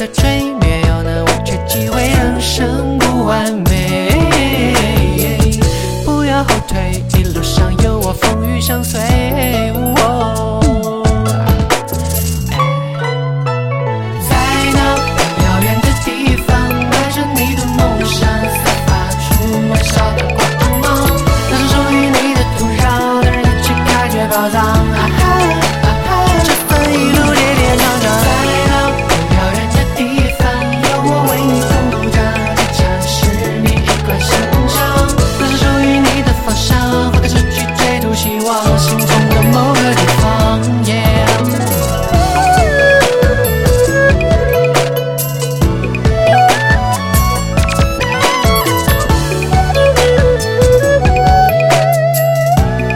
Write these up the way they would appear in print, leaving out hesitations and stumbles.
追，没有能忘却机会，人生不完美。不要后退，一路上有我风雨相随。在那遥远的地方，带着你的梦想，散发出微笑的光芒。那是属于你的土壤，让人一起开掘宝藏。这份一路跌跌撞撞，在那遥远的地方，有我为你奋斗着，这城市你一贯心肠。那是属于你的方向，不敢失去追逐希望，心中的某个地方。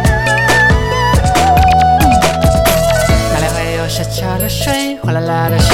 哪里会有小桥流水，哗啦啦的。